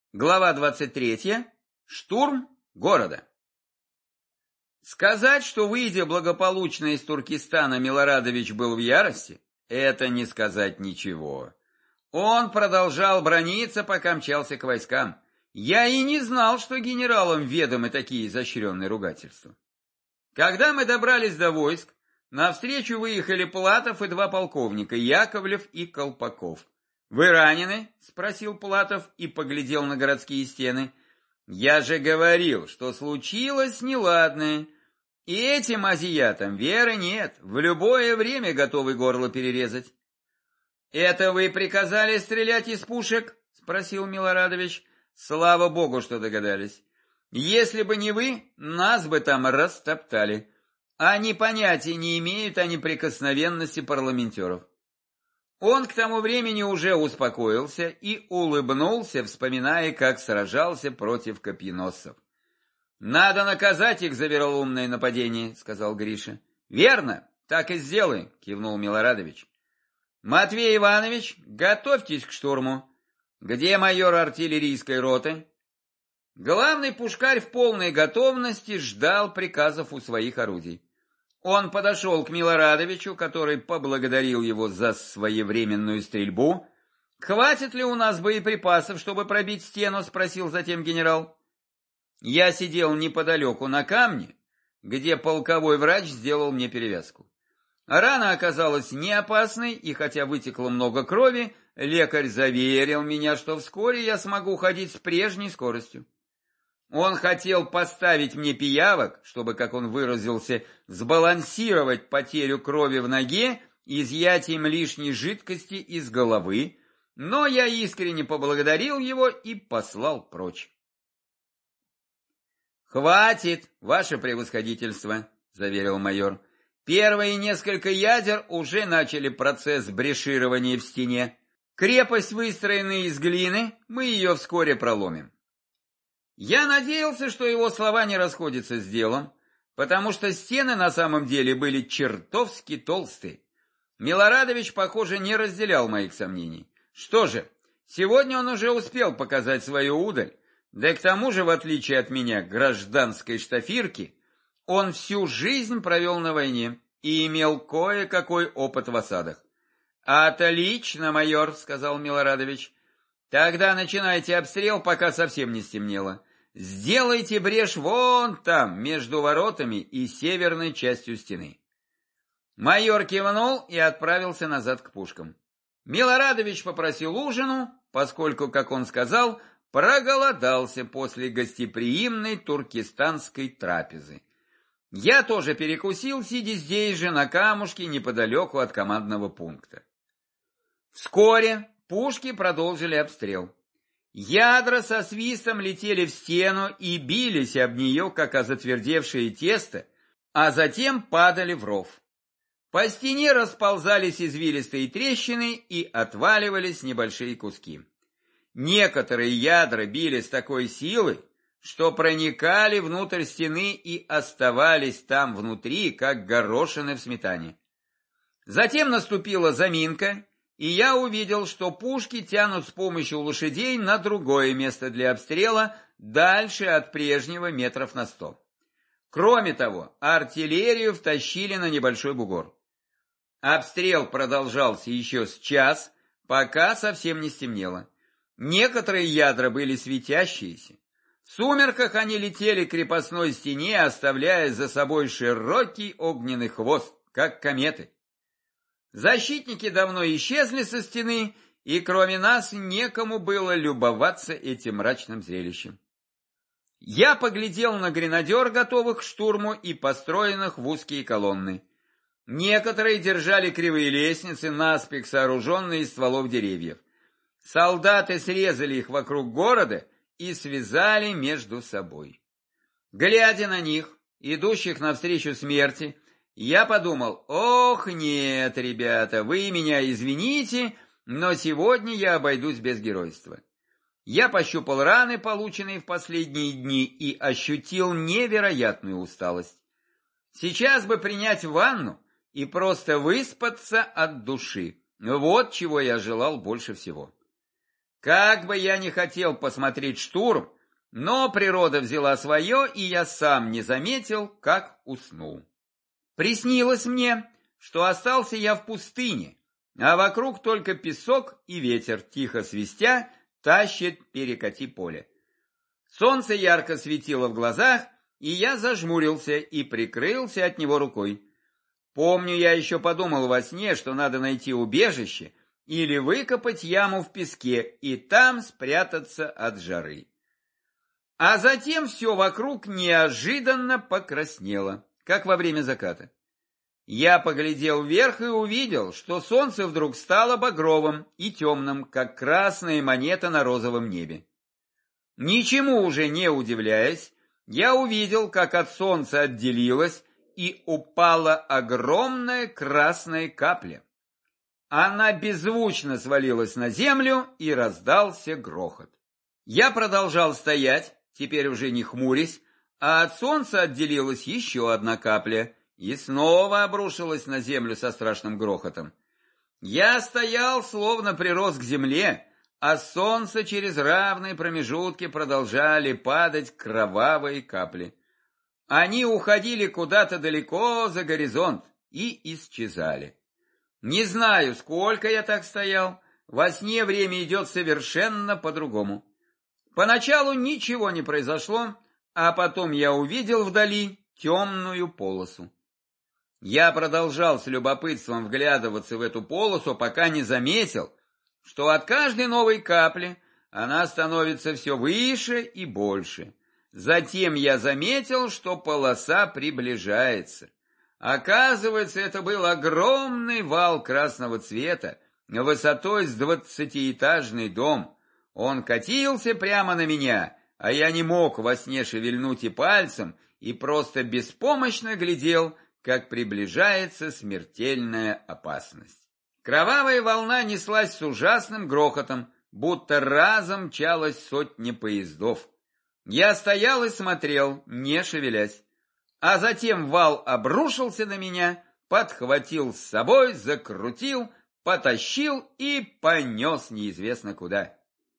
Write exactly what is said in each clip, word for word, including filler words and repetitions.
Глава двадцать третья. Штурм города. Сказать, что, выйдя благополучно из Туркестана, Милорадович был в ярости, это не сказать ничего. Он продолжал браниться, пока мчался к войскам. Я и не знал, что генералам ведомы такие изощренные ругательства. Когда мы добрались до войск, навстречу выехали Платов и два полковника, Яковлев и Колпаков. «Вы ранены?» — спросил Платов и поглядел на городские стены. «Я же говорил, что случилось неладное. И этим азиатам веры нет, в любое время готовы горло перерезать». «Это вы приказали стрелять из пушек?» — спросил Милорадович. «Слава богу, что догадались. Если бы не вы, нас бы там растоптали. Они понятия не имеют о неприкосновенности парламентеров». Он к тому времени уже успокоился и улыбнулся, вспоминая, как сражался против копьеносцев. «Надо наказать их за вероломное нападение», — сказал Гриша. «Верно, так и сделаем», — кивнул Милорадович. «Матвей Иванович, готовьтесь к штурму. Где майор артиллерийской роты?» Главный пушкарь в полной готовности ждал приказов у своих орудий. Он подошел к Милорадовичу, который поблагодарил его за своевременную стрельбу. «Хватит ли у нас боеприпасов, чтобы пробить стену?» — спросил затем генерал. Я сидел неподалеку на камне, где полковой врач сделал мне перевязку. Рана оказалась не опасной, и хотя вытекло много крови, лекарь заверил меня, что вскоре я смогу ходить с прежней скоростью. Он хотел поставить мне пиявок, чтобы, как он выразился, сбалансировать потерю крови в ноге изъятием лишней жидкости из головы, но я искренне поблагодарил его и послал прочь. «Хватит, ваше превосходительство», — заверил майор. «Первые несколько ядер уже начали процесс бреширования в стене. Крепость, выстроенная из глины, мы ее вскоре проломим». Я надеялся, что его слова не расходятся с делом, потому что стены на самом деле были чертовски толстые. Милорадович, похоже, не разделял моих сомнений. Что же, сегодня он уже успел показать свою удаль, да и к тому же, в отличие от меня, гражданской штафирки, он всю жизнь провел на войне и имел кое-какой опыт в осадах. «Отлично, майор», — сказал Милорадович. «Тогда начинайте обстрел, пока совсем не стемнело. Сделайте брешь вон там, между воротами и северной частью стены». Майор кивнул и отправился назад к пушкам. Милорадович попросил ужину, поскольку, как он сказал, проголодался после гостеприимной туркестанской трапезы. Я тоже перекусил, сидя здесь же на камушке неподалеку от командного пункта. Вскоре пушки продолжили обстрел. Ядра со свистом летели в стену и бились об нее, как о затвердевшее тесто, а затем падали в ров. По стене расползались извилистые трещины и отваливались небольшие куски. Некоторые ядра били с такой силой, что проникали внутрь стены и оставались там внутри, как горошины в сметане. Затем наступила заминка, и я увидел, что пушки тянут с помощью лошадей на другое место для обстрела, дальше от прежнего метров на сто. Кроме того, артиллерию втащили на небольшой бугор. Обстрел продолжался еще с час, пока совсем не стемнело. Некоторые ядра были светящиеся. В сумерках они летели к крепостной стене, оставляя за собой широкий огненный хвост, как кометы. Защитники давно исчезли со стены, и кроме нас некому было любоваться этим мрачным зрелищем. Я поглядел на гренадер, готовых к штурму и построенных в узкие колонны. Некоторые держали кривые лестницы, наспех сооруженные из стволов деревьев. Солдаты срезали их вокруг города и связали между собой. Глядя на них, идущих навстречу смерти, я подумал: ох, нет, ребята, вы меня извините, но сегодня я обойдусь без геройства. Я пощупал раны, полученные в последние дни, и ощутил невероятную усталость. Сейчас бы принять ванну и просто выспаться от души. Вот чего я желал больше всего. Как бы я ни хотел посмотреть штурм, но природа взяла свое, и я сам не заметил, как уснул. Приснилось мне, что остался я в пустыне, а вокруг только песок и ветер, тихо свистя, тащит перекати поле. Солнце ярко светило в глазах, и я зажмурился и прикрылся от него рукой. Помню, я еще подумал во сне, что надо найти убежище или выкопать яму в песке и там спрятаться от жары. А затем все вокруг неожиданно покраснело, как во время заката. Я поглядел вверх и увидел, что солнце вдруг стало багровым и темным, как красная монета на розовом небе. Ничему уже не удивляясь, я увидел, как от солнца отделилась и упала огромная красная капля. Она беззвучно свалилась на землю, и раздался грохот. Я продолжал стоять, теперь уже не хмурясь, а от солнца отделилась еще одна капля и снова обрушилась на землю со страшным грохотом. Я стоял, словно прирос к земле, а с солнца через равные промежутки продолжали падать кровавые капли. Они уходили куда-то далеко за горизонт и исчезали. Не знаю, сколько я так стоял, во сне время идет совершенно по-другому. Поначалу ничего не произошло, а потом я увидел вдали темную полосу. Я продолжал с любопытством вглядываться в эту полосу, пока не заметил, что от каждой новой капли она становится все выше и больше. Затем я заметил, что полоса приближается. Оказывается, это был огромный вал красного цвета, высотой с двадцатиэтажный дом. Он катился прямо на меня, а я не мог во сне шевельнуть и пальцем, и просто беспомощно глядел, как приближается смертельная опасность. Кровавая волна неслась с ужасным грохотом, будто разом мчалась сотни поездов. Я стоял и смотрел, не шевелясь. А затем вал обрушился на меня, подхватил с собой, закрутил, потащил и понес неизвестно куда.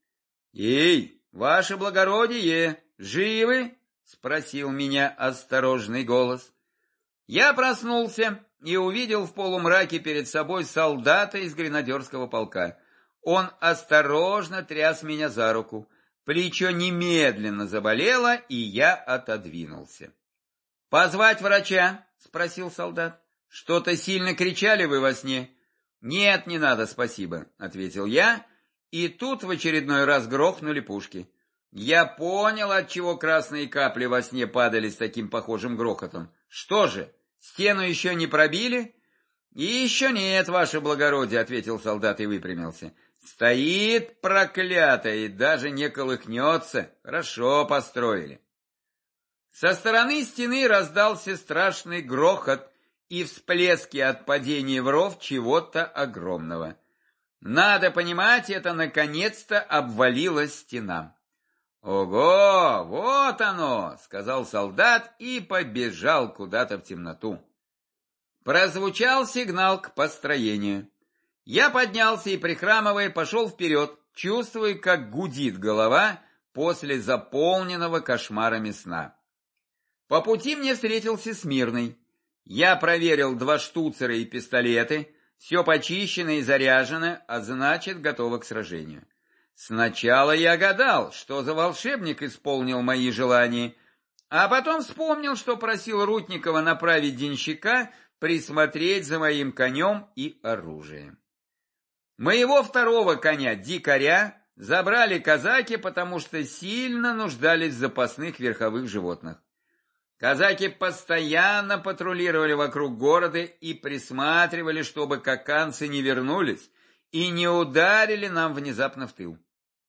«Эй, ваше благородие, живы?» — спросил меня осторожный голос. Я проснулся и увидел в полумраке перед собой солдата из гренадерского полка. Он осторожно тряс меня за руку. Плечо немедленно заболело, и я отодвинулся. «Позвать врача?» — спросил солдат. «Что-то сильно кричали вы во сне?» «Нет, не надо, спасибо», — ответил я, и тут в очередной раз грохнули пушки. Я понял, отчего красные капли во сне падали с таким похожим грохотом. «Что же, стену еще не пробили?» «И еще нет, ваше благородие», — ответил солдат и выпрямился. «Стоит проклятая и даже не колыхнется. Хорошо построили». Со стороны стены раздался страшный грохот и всплески от падения в ров чего-то огромного. Надо понимать, это наконец-то обвалилась стена. «Ого, вот оно!» — сказал солдат и побежал куда-то в темноту. Прозвучал сигнал к построению. Я поднялся и, прихрамывая, пошел вперед, чувствуя, как гудит голова после заполненного кошмарами сна. По пути мне встретился Смирный. Я проверил два штуцера и пистолеты, все почищено и заряжено, а значит, готово к сражению. Сначала я гадал, что за волшебник исполнил мои желания, а потом вспомнил, что просил Рутникова направить денщика присмотреть за моим конем и оружием. Моего второго коня, дикаря, забрали казаки, потому что сильно нуждались в запасных верховых животных. Казаки постоянно патрулировали вокруг города и присматривали, чтобы каканцы не вернулись и не ударили нам внезапно в тыл.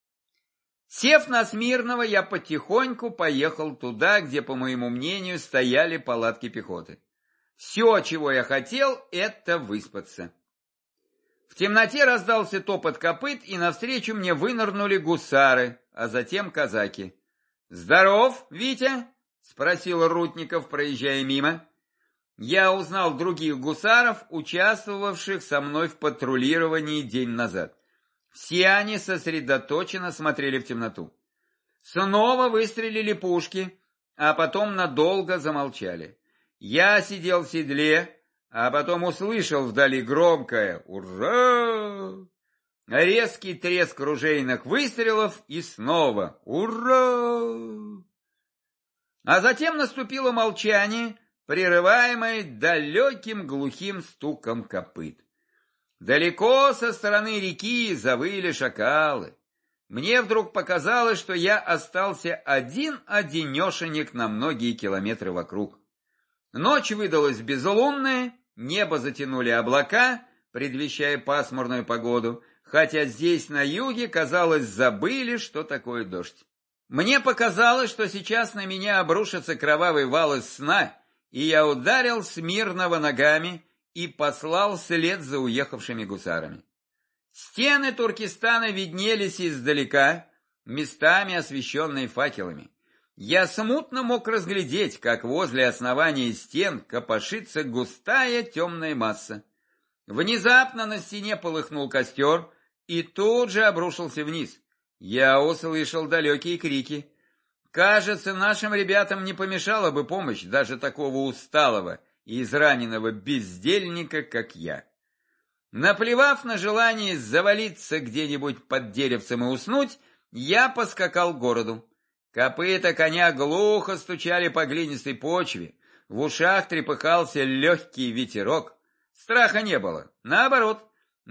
Сев на Смирного, я потихоньку поехал туда, где, по моему мнению, стояли палатки пехоты. Все, чего я хотел, это выспаться. В темноте раздался топот копыт, и навстречу мне вынырнули гусары, а затем казаки. «Здоров, Витя?» — спросил Рутников, проезжая мимо. Я узнал других гусаров, участвовавших со мной в патрулировании день назад. Все они сосредоточенно смотрели в темноту. Снова выстрелили пушки, а потом надолго замолчали. Я сидел в седле, а потом услышал вдали громкое «Ура!», резкий треск ружейных выстрелов и снова «Ура!». А затем наступило молчание, прерываемое далеким глухим стуком копыт. Далеко со стороны реки завыли шакалы. Мне вдруг показалось, что я остался один-одинешенек на многие километры вокруг. Ночь выдалась безлунная, небо затянули облака, предвещая пасмурную погоду, хотя здесь на юге, казалось, забыли, что такое дождь. Мне показалось, что сейчас на меня обрушится кровавый вал из сна, и я ударил Смирнова ногами и послал вслед за уехавшими гусарами. Стены Туркестана виднелись издалека, местами освещенные факелами. Я смутно мог разглядеть, как возле основания стен копошится густая темная масса. Внезапно на стене полыхнул костер и тут же обрушился вниз. Я услышал далекие крики. Кажется, нашим ребятам не помешала бы помощь даже такого усталого и израненного бездельника, как я. Наплевав на желание завалиться где-нибудь под деревцем и уснуть, я поскакал к городу. Копыта коня глухо стучали по глинистой почве, в ушах трепыхался легкий ветерок. Страха не было, наоборот,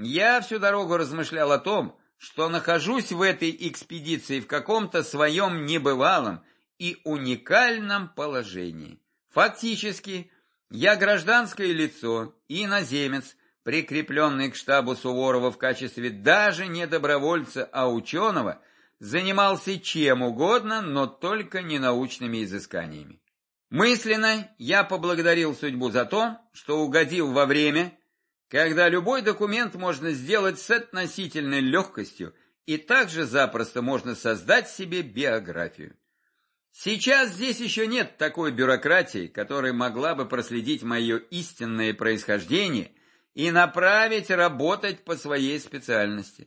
я всю дорогу размышлял о том, что нахожусь в этой экспедиции в каком-то своем небывалом и уникальном положении. Фактически, я гражданское лицо, иноземец, прикрепленный к штабу Суворова в качестве даже не добровольца, а ученого, занимался чем угодно, но только не научными изысканиями. Мысленно я поблагодарил судьбу за то, что угодил во время, когда любой документ можно сделать с относительной легкостью, и также запросто можно создать себе биографию. Сейчас здесь еще нет такой бюрократии, которая могла бы проследить мое истинное происхождение и направить работать по своей специальности.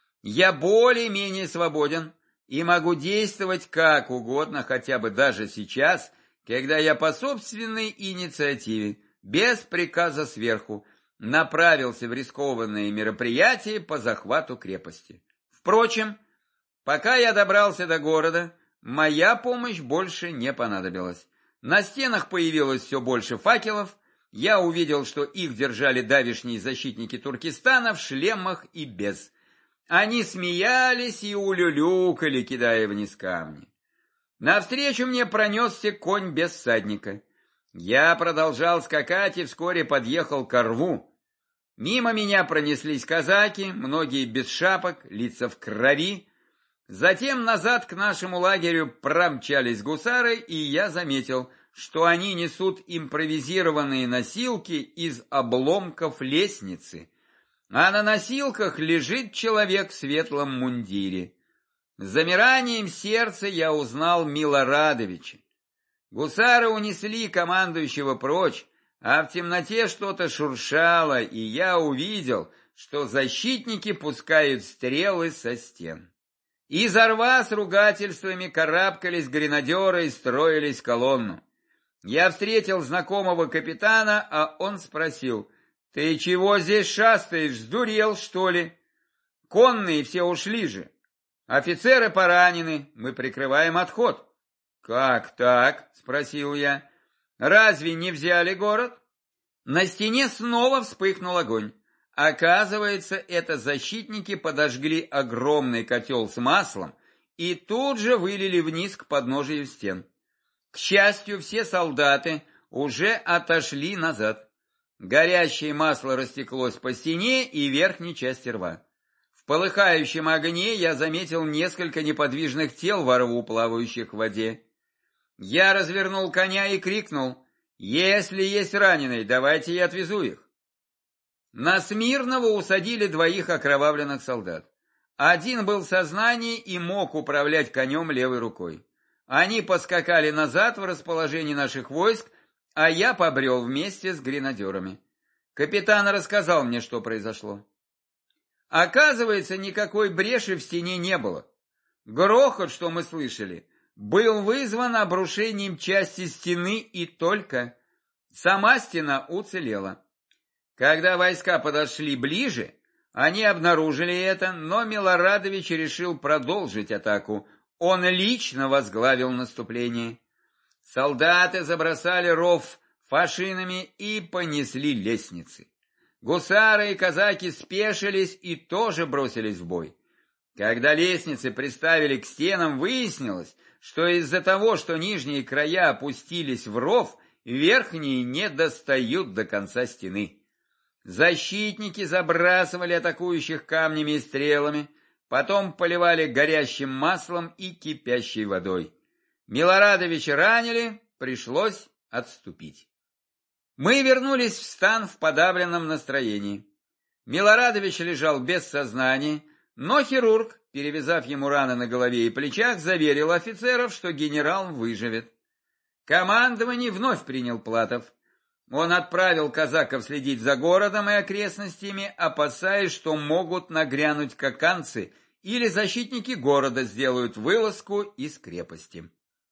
Я более-менее свободен и могу действовать как угодно, хотя бы даже сейчас, когда я по собственной инициативе, без приказа сверху, направился в рискованные мероприятия по захвату крепости. Впрочем, пока я добрался до города, моя помощь больше не понадобилась. На стенах появилось все больше факелов, я увидел, что их держали давешние защитники Туркестана в шлемах и без. Они смеялись и улюлюкали, кидая вниз камни. Навстречу мне пронесся конь без всадника. Я продолжал скакать и вскоре подъехал к рву. Мимо меня пронеслись казаки, многие без шапок, лица в крови. Затем назад к нашему лагерю промчались гусары, и я заметил, что они несут импровизированные носилки из обломков лестницы, а на носилках лежит человек в светлом мундире. С замиранием сердца я узнал Милорадовича. Гусары унесли командующего прочь, а в темноте что-то шуршало, и я увидел, что защитники пускают стрелы со стен. Из рва с ругательствами карабкались гренадеры и строились в колонну. Я встретил знакомого капитана, а он спросил: «Ты чего здесь шастаешь, сдурел, что ли? Конные все ушли же. Офицеры поранены, мы прикрываем отход». «Как так?» — спросил я. «Разве не взяли город?» На стене снова вспыхнул огонь. Оказывается, это защитники подожгли огромный котел с маслом и тут же вылили вниз к подножию стен. К счастью, все солдаты уже отошли назад. Горящее масло растеклось по стене и верхней части рва. В полыхающем огне я заметил несколько неподвижных тел во рву, плавающих в воде. Я развернул коня и крикнул: «Если есть раненые, давайте я отвезу их». На Смирного усадили двоих окровавленных солдат. Один был в сознании и мог управлять конем левой рукой. Они поскакали назад в расположение наших войск, а я побрел вместе с гренадерами. Капитан рассказал мне, что произошло. Оказывается, никакой бреши в стене не было. Грохот, что мы слышали, был вызван обрушением части стены и только. Сама стена уцелела. Когда войска подошли ближе, они обнаружили это, но Милорадович решил продолжить атаку. Он лично возглавил наступление. Солдаты забросали ров фашинами и понесли лестницы. Гусары и казаки спешились и тоже бросились в бой. Когда лестницы приставили к стенам, выяснилось, что из-за того, что нижние края опустились в ров, верхние не достают до конца стены. Защитники забрасывали атакующих камнями и стрелами, потом поливали горящим маслом и кипящей водой. Милорадовича ранили, пришлось отступить. Мы вернулись в стан в подавленном настроении. Милорадович лежал без сознания, но хирург, перевязав ему раны на голове и плечах, заверил офицеров, что генерал выживет. Командование вновь принял Платов. Он отправил казаков следить за городом и окрестностями, опасаясь, что могут нагрянуть каканцы или защитники города сделают вылазку из крепости.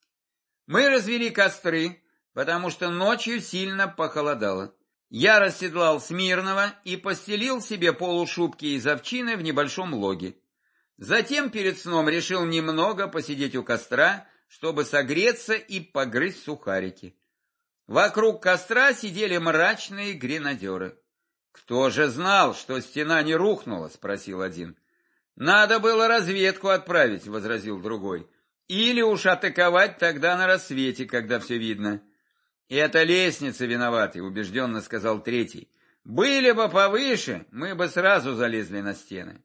Мы развели костры, потому что ночью сильно похолодало. Я расседлал Смирного и постелил себе полушубки из овчины в небольшом логе. Затем перед сном решил немного посидеть у костра, чтобы согреться и погрызть сухарики. Вокруг костра сидели мрачные гренадеры. «Кто же знал, что стена не рухнула?» — спросил один. «Надо было разведку отправить», — возразил другой. «Или уж атаковать тогда на рассвете, когда все видно». «Это лестницы виноваты», — убежденно сказал третий. «Были бы повыше, мы бы сразу залезли на стены».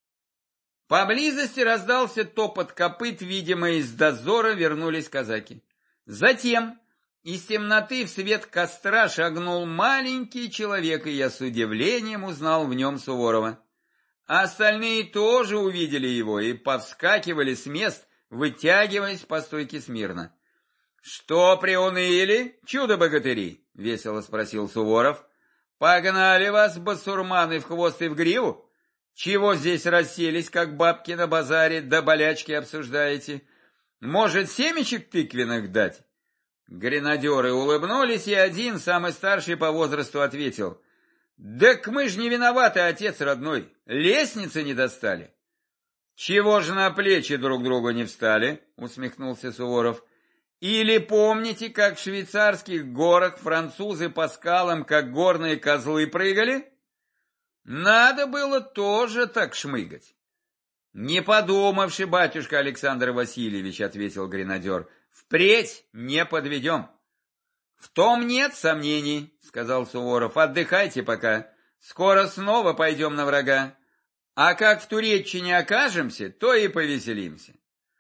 Поблизости раздался топот копыт, видимо, из дозора вернулись казаки. Затем из темноты в свет костра шагнул маленький человек, и я с удивлением узнал в нем Суворова. Остальные тоже увидели его и повскакивали с мест, вытягиваясь по стойке смирно. «Что приуныли, чудо-богатыри?» — весело спросил Суворов. «Погнали вас, басурманы, в хвост и в гриву? Чего здесь расселись, как бабки на базаре, да болячки обсуждаете? Может, семечек тыквенных дать?» Гренадеры улыбнулись, и один, самый старший по возрасту, ответил: «Так мы ж не виноваты, отец родной, лестницы не достали». «Чего же на плечи друг друга не встали?» — усмехнулся Суворов. «Или помните, как в швейцарских горах французы по скалам, как горные козлы, прыгали? Надо было тоже так шмыгать». «Не подумавши, батюшка Александр Васильевич», — ответил гренадер, — «впредь не подведем». «В том нет сомнений», — сказал Суворов, — «отдыхайте пока, скоро снова пойдем на врага, а как в Туреччине окажемся, то и повеселимся».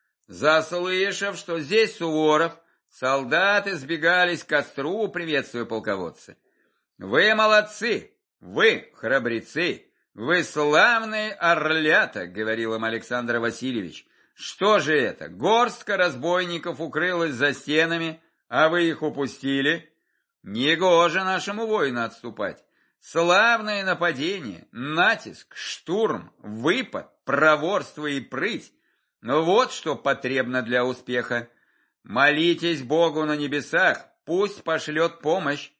Заслышав, что здесь Суворов, солдаты сбегались к костру, приветствуя полководца. «Вы молодцы, вы храбрецы, вы славные орлята», — говорил им Александр Васильевич. «Что же это, горстка разбойников укрылась за стенами, а вы их упустили? Негоже нашему воину отступать. Славное нападение, натиск, штурм, выпад, проворство и прыть. Но вот что потребно для успеха. Молитесь Богу на небесах, пусть пошлет помощь.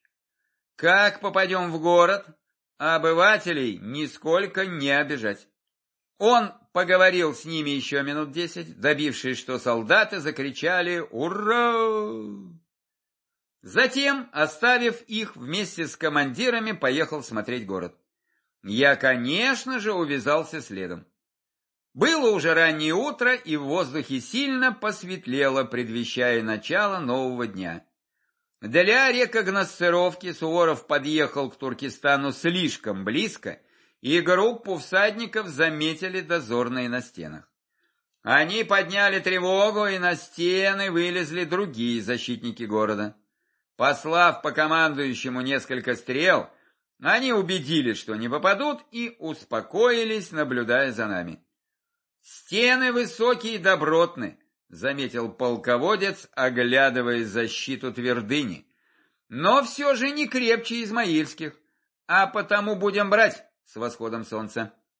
Как попадем в город, обывателей нисколько не обижать». Он поговорил с ними еще минут десять, добившись, что солдаты закричали «Ура!». Затем, оставив их вместе с командирами, поехал смотреть город. Я, конечно же, увязался следом. Было уже раннее утро, и в воздухе сильно посветлело, предвещая начало нового дня. Для рекогносцировки Суворов подъехал к Туркестану слишком близко, и группу всадников заметили дозорные на стенах. Они подняли тревогу, и на стены вылезли другие защитники города. Послав по командующему несколько стрел, они убедились, что не попадут, и успокоились, наблюдая за нами. «Стены высокие и добротны», — заметил полководец, оглядывая защиту твердыни. «Но все же не крепче измаильских, а потому будем брать с восходом солнца».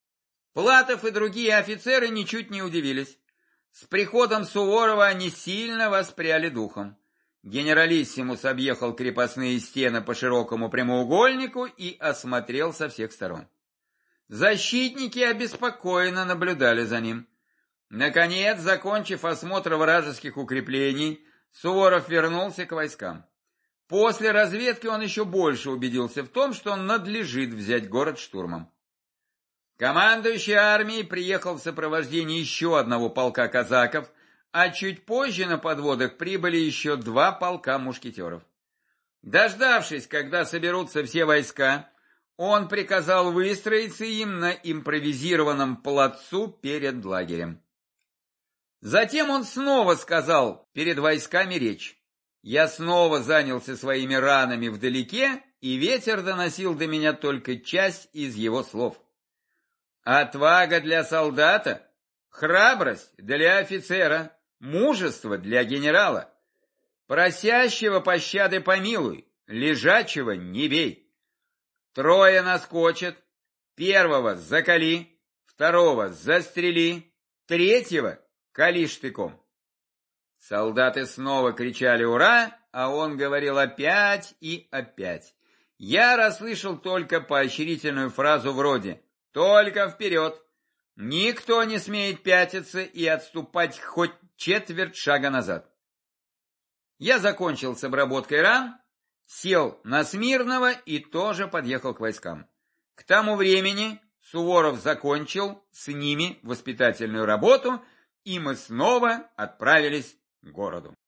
Платов и другие офицеры ничуть не удивились. С приходом Суворова они сильно воспряли духом. Генералиссимус объехал крепостные стены по широкому прямоугольнику и осмотрел со всех сторон. Защитники обеспокоенно наблюдали за ним. Наконец, закончив осмотр вражеских укреплений, Суворов вернулся к войскам. После разведки он еще больше убедился в том, что надлежит взять город штурмом. Командующий армией приехал в сопровождении еще одного полка казаков, а чуть позже на подводах прибыли еще два полка мушкетеров. Дождавшись, когда соберутся все войска, он приказал выстроиться им на импровизированном плацу перед лагерем. Затем он снова сказал перед войсками речь. Я снова занялся своими ранами вдалеке, и ветер доносил до меня только часть из его слов. Отвага для солдата, храбрость для офицера, мужество для генерала. Просящего пощады помилуй, лежачего не бей. Трое наскочат, первого заколи, второго застрели, третьего кали штыком. Солдаты снова кричали «Ура!», а он говорил опять и опять. Я расслышал только поощрительную фразу вроде «Только вперед! Никто не смеет пятиться и отступать хоть четверть шага назад». Я закончил с обработкой ран, сел на Смирного и тоже подъехал к войскам. К тому времени Суворов закончил с ними воспитательную работу, и мы снова отправились к городу.